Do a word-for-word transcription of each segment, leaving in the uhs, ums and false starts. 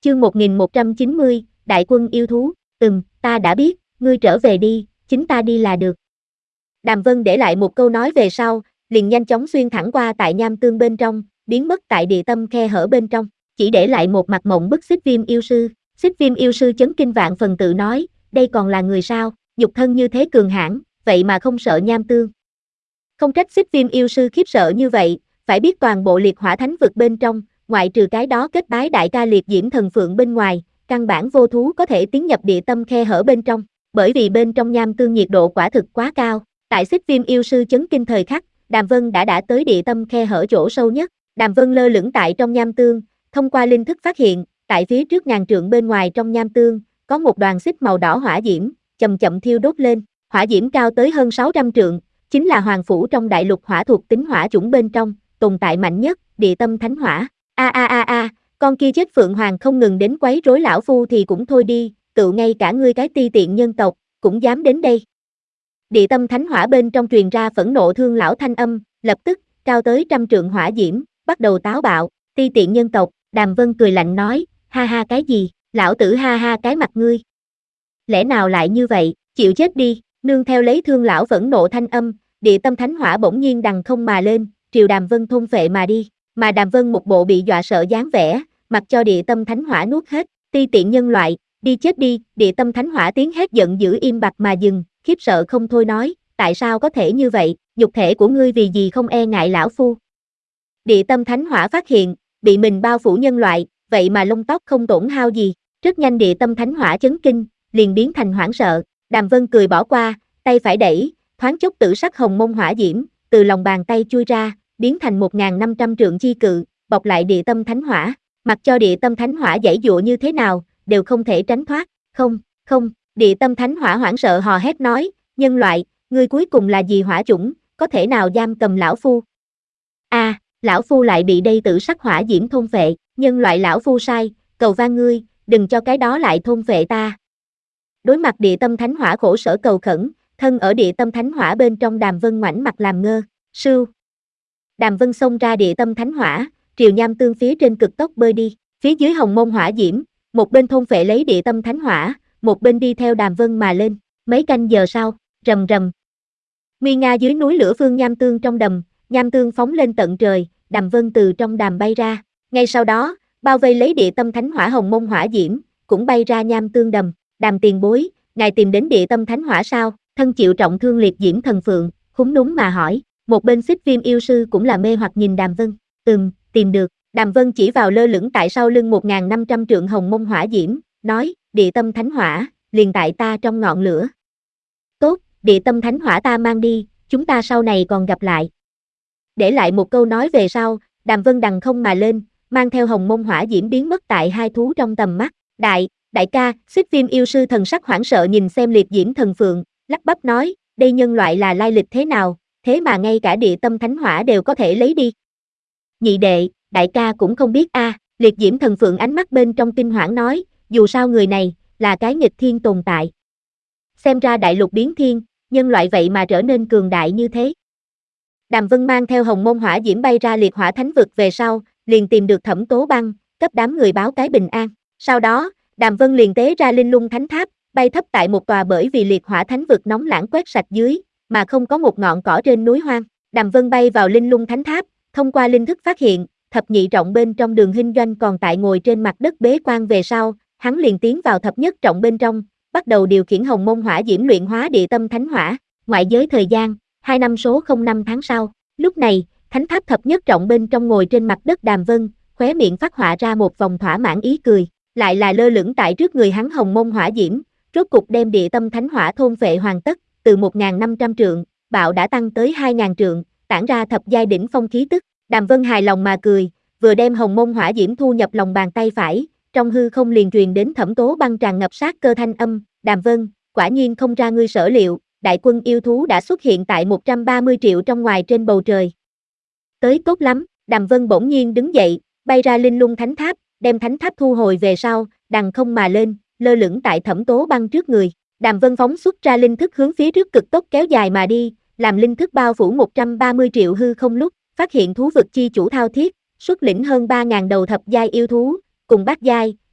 Chương một nghìn một trăm chín mươi, Đại quân yêu thú. Ừm, ta đã biết, ngươi trở về đi, chính ta đi là được. Đàm Vân để lại một câu nói về sau, liền nhanh chóng xuyên thẳng qua tại nham tương bên trong, biến mất tại địa tâm khe hở bên trong, chỉ để lại một mặt mộng bức Xích Viêm yêu sư. Xích Viêm yêu sư chấn kinh vạn phần tự nói, đây còn là người sao, nhục thân như thế cường hãn, vậy mà không sợ nham tương. Không trách Xích Viêm yêu sư khiếp sợ như vậy, phải biết toàn bộ liệt hỏa thánh vực bên trong, ngoại trừ cái đó kết bái đại ca liệt diễm thần phượng bên ngoài, căn bản vô thú có thể tiến nhập địa tâm khe hở bên trong, bởi vì bên trong nham tương nhiệt độ quả thực quá cao. Tại Xích Viêm yêu sư chấn kinh thời khắc, Đàm Vân đã đã tới địa tâm khe hở chỗ sâu nhất. Đàm Vân lơ lửng tại trong nham tương, thông qua linh thức phát hiện, tại phía trước ngàn trượng bên ngoài trong nham tương, có một đoàn xích màu đỏ hỏa diễm, chậm chậm thiêu đốt lên. Hỏa diễm cao tới hơn sáu trăm trượng, chính là hoàng phủ trong đại lục hỏa thuộc tính hỏa chủng bên trong, tồn tại mạnh nhất, địa tâm thánh hỏa. A a a a, con kia chết phượng hoàng không ngừng đến quấy rối lão phu thì cũng thôi đi, tự ngay cả ngươi cái ti tiện nhân tộc, cũng dám đến đây. Địa tâm thánh hỏa bên trong truyền ra phẫn nộ thương lão thanh âm, lập tức, cao tới trăm trượng hỏa diễm, bắt đầu táo bạo, ti tiện nhân tộc. Đàm Vân cười lạnh nói, ha ha cái gì, lão tử ha ha cái mặt ngươi. Lẽ nào lại như vậy, chịu chết đi, nương theo lấy thương lão phẫn nộ thanh âm, địa tâm thánh hỏa bỗng nhiên đằng không mà lên, triều Đàm Vân thôn phệ mà đi, mà Đàm Vân một bộ bị dọa sợ dáng vẻ, mặc cho địa tâm thánh hỏa nuốt hết, ti tiện nhân loại, đi chết đi, địa tâm thánh hỏa tiếng hét giận dữ im bặt mà dừng, khiếp sợ không thôi nói, tại sao có thể như vậy, nhục thể của ngươi vì gì không e ngại lão phu. Địa tâm thánh hỏa phát hiện, bị mình bao phủ nhân loại, vậy mà lông tóc không tổn hao gì, rất nhanh địa tâm thánh hỏa chấn kinh, liền biến thành hoảng sợ. Đàm Vân cười bỏ qua, tay phải đẩy, thoáng chốc tử sắc hồng mông hỏa diễm, từ lòng bàn tay chui ra, biến thành một nghìn năm trăm trượng chi cự, bọc lại địa tâm thánh hỏa, mặc cho địa tâm thánh hỏa giãy giụa như thế nào, đều không thể tránh thoát. Không, không, địa tâm thánh hỏa hoảng sợ hò hét nói, nhân loại, ngươi cuối cùng là gì hỏa chủng, có thể nào giam cầm lão phu? A, à, lão phu lại bị đây tử sắc hỏa diễm thôn phệ, nhân loại lão phu sai, cầu van ngươi, đừng cho cái đó lại thôn phệ ta. Đối mặt địa tâm thánh hỏa khổ sở cầu khẩn, thân ở địa tâm thánh hỏa bên trong Đàm Vân ngoảnh mặt làm ngơ, sưu. Đàm Vân xông ra địa tâm thánh hỏa, triều nham tương phía trên cực tốc bơi đi, phía dưới hồng mông hỏa diễm, một bên thôn phệ lấy địa tâm thánh hỏa, một bên đi theo Đàm Vân mà lên, mấy canh giờ sau, rầm rầm. Nguy nga dưới núi lửa phương nham tương trong đầm, nham tương phóng lên tận trời, Đàm Vân từ trong đàm bay ra, ngay sau đó, bao vây lấy địa tâm thánh hỏa hồng mông hỏa diễm, cũng bay ra nham tương đầm. Đàm tiền bối, ngài tìm đến địa tâm thánh hỏa sao? Thân chịu trọng thương liệt diễm thần phượng, khúm núm mà hỏi. Một bên Xích Viêm yêu sư cũng là mê hoặc nhìn Đàm Vân. Ừm, tìm được. Đàm Vân chỉ vào lơ lửng tại sau lưng một nghìn năm trăm trượng hồng mông hỏa diễm, nói, địa tâm thánh hỏa, liền tại ta trong ngọn lửa. Tốt, địa tâm thánh hỏa ta mang đi, chúng ta sau này còn gặp lại. Để lại một câu nói về sau, Đàm Vân đằng không mà lên, mang theo hồng mông hỏa diễm biến mất tại hai thú trong tầm mắt. Đại, đại ca, Xích Viêm yêu sư thần sắc hoảng sợ nhìn xem liệt diễm thần phượng, lắp bắp nói, đây nhân loại là lai lịch thế nào, thế mà ngay cả địa tâm thánh hỏa đều có thể lấy đi. Nhị đệ, đại ca cũng không biết a. À, liệt diễm thần phượng ánh mắt bên trong kinh hoảng nói, dù sao người này, là cái nghịch thiên tồn tại. Xem ra đại lục biến thiên, nhân loại vậy mà trở nên cường đại như thế. Đàm Vân mang theo hồng mông hỏa diễm bay ra liệt hỏa thánh vực về sau, liền tìm được Thẩm Tố Băng, cấp đám người báo cái bình an. Sau đó, Đàm Vân liền tế ra linh lung thánh tháp, bay thấp tại một tòa bởi vì liệt hỏa thánh vực nóng lãng quét sạch dưới, mà không có một ngọn cỏ trên núi hoang. Đàm Vân bay vào linh lung thánh tháp, thông qua linh thức phát hiện, thập nhị trọng bên trong Đường Hinh Doanh còn tại ngồi trên mặt đất bế quan về sau, hắn liền tiến vào thập nhất trọng bên trong, bắt đầu điều khiển hồng mông hỏa diễm luyện hóa địa tâm thánh hỏa. Ngoại giới thời gian, hai năm số không năm tháng sau, lúc này, thánh tháp thập nhất trọng bên trong ngồi trên mặt đất Đàm Vân, khóe miệng phát họa ra một vòng thỏa mãn ý cười, lại là lơ lửng tại trước người hắn hồng mông hỏa diễm, rốt cục đem địa tâm thánh hỏa thôn phệ hoàn tất, từ một nghìn năm trăm trượng, bạo đã tăng tới hai nghìn trượng, tản ra thập giai đỉnh phong khí tức. Đàm Vân hài lòng mà cười, vừa đem hồng mông hỏa diễm thu nhập lòng bàn tay phải, trong hư không liền truyền đến Thẩm Tố Băng tràn ngập sát cơ thanh âm, Đàm Vân, quả nhiên không ra ngươi sở liệu, đại quân yêu thú đã xuất hiện tại một trăm ba mươi triệu trong ngoài trên bầu trời. Tới tốt lắm, Đàm Vân bỗng nhiên đứng dậy, bay ra linh lung thánh tháp, đem thánh tháp thu hồi về sau, đằng không mà lên, lơ lửng tại Thẩm Tố Băng trước người. Đàm Vân phóng xuất ra linh thức hướng phía trước cực tốc kéo dài mà đi, làm linh thức bao phủ một trăm ba mươi triệu hư không lúc, phát hiện thú vực chi chủ Thao Thiết, xuất lĩnh hơn ba nghìn đầu thập giai yêu thú, cùng bát giai,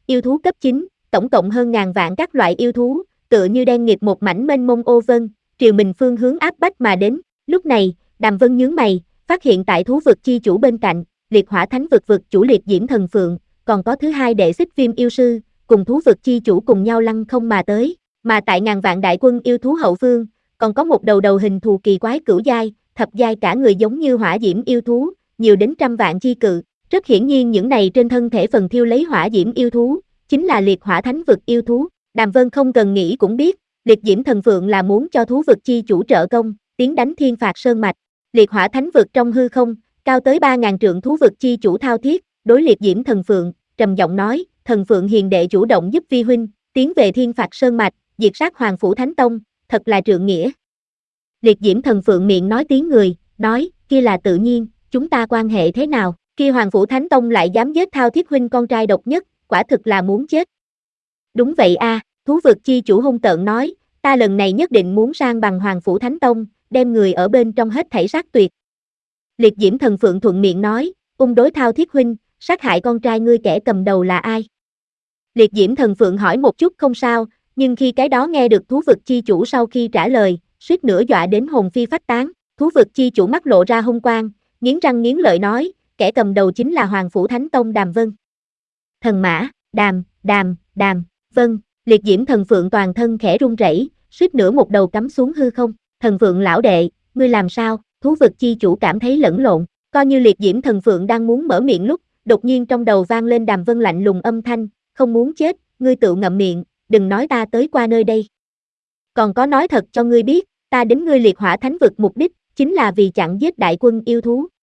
yêu thú cấp chín, tổng cộng hơn ngàn vạn các loại yêu thú, tựa như đen nghịt một mảnh mênh mông ô vân, triều mình phương hướng áp bách mà đến. Lúc này, Đàm Vân nhướng mày, phát hiện tại thú vực chi chủ bên cạnh, liệt hỏa thánh vực vực chủ liệt diễm thần phượng, còn có thứ hai đệ xích viêm yêu sư, cùng thú vực chi chủ cùng nhau lăng không mà tới, mà tại ngàn vạn đại quân yêu thú hậu phương, còn có một đầu đầu hình thù kỳ quái cửu giai, thập giai cả người giống như hỏa diễm yêu thú, nhiều đến trăm vạn chi cự. Rất hiển nhiên những này trên thân thể phần thiêu lấy hỏa diễm yêu thú, chính là liệt hỏa thánh vực yêu thú. Đàm Vân không cần nghĩ cũng biết, liệt diễm thần phượng là muốn cho thú vực chi chủ trợ công, tiến đánh thiên phạt sơn mạch. Liệt hỏa thánh vực trong hư không, cao tới ba ngàn trượng thú vực chi chủ thao thiết, đối liệt diễm thần phượng, trầm giọng nói, thần phượng hiền đệ chủ động giúp vi huynh, tiến về thiên phạt sơn mạch, diệt sát hoàng phủ thánh tông, thật là trượng nghĩa. Liệt diễm thần phượng miệng nói tiếng người, nói, kia là tự nhiên, chúng ta quan hệ thế nào, kia hoàng phủ thánh tông lại dám giết thao thiết huynh con trai độc nhất, quả thực là muốn chết. Đúng vậy a, à, thú vực chi chủ hung tợn nói, ta lần này nhất định muốn sang bằng hoàng phủ thánh tông, đem người ở bên trong hết thảy sát tuyệt. Liệt diễm thần phượng thuận miệng nói, ung đối thao thiết huynh, sát hại con trai ngươi kẻ cầm đầu là ai? Liệt diễm thần phượng hỏi một chút không sao, nhưng khi cái đó nghe được thú vực chi chủ sau khi trả lời, suýt nữa dọa đến hồn phi phách tán, thú vực chi chủ mắt lộ ra hung quang, nghiến răng nghiến lợi nói, kẻ cầm đầu chính là Hoàng Phủ Thánh Tông Đàm Vân. Thần mã, đàm, đàm, đàm, vân, liệt diễm thần phượng toàn thân khẽ run rẩy, suýt nữa một đầu cắm xuống hư không, thần phượng lão đệ, ngươi làm sao? Thú vực chi chủ cảm thấy lẫn lộn, coi như liệt diễm thần phượng đang muốn mở miệng lúc, đột nhiên trong đầu vang lên Đàm Vân lạnh lùng âm thanh, không muốn chết, ngươi tự ngậm miệng, đừng nói ta tới qua nơi đây. Còn có nói thật cho ngươi biết, ta đến ngươi liệt hỏa thánh vực mục đích, chính là vì chặn giết đại quân yêu thú.